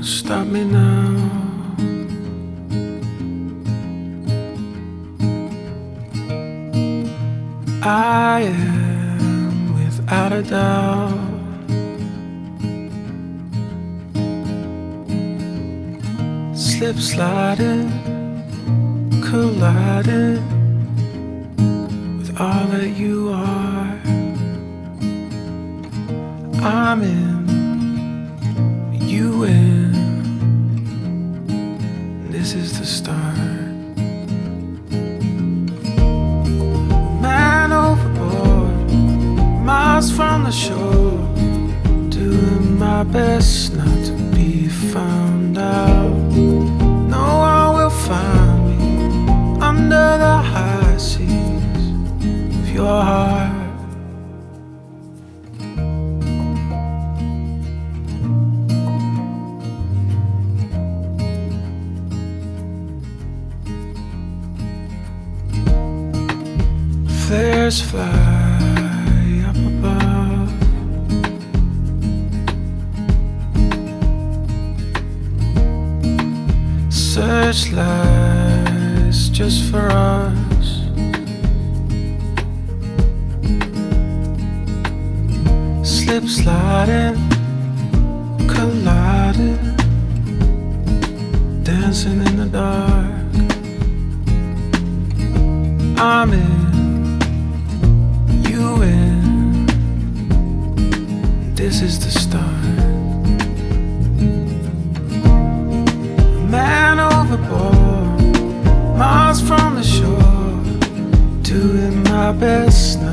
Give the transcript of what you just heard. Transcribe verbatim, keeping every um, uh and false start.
stop me now. I am without a doubt slip sliding, colliding with all that you are. I'm in, you in, this is the start. Man overboard, miles from the shore, doing my best not to be found out. No one will find me under the high seas of your heart. Flares fly up above, searchlights just for us. Slip sliding, colliding, dancing in the dark. I'm in, this is the start. A man overboard, miles from the shore, doing my best now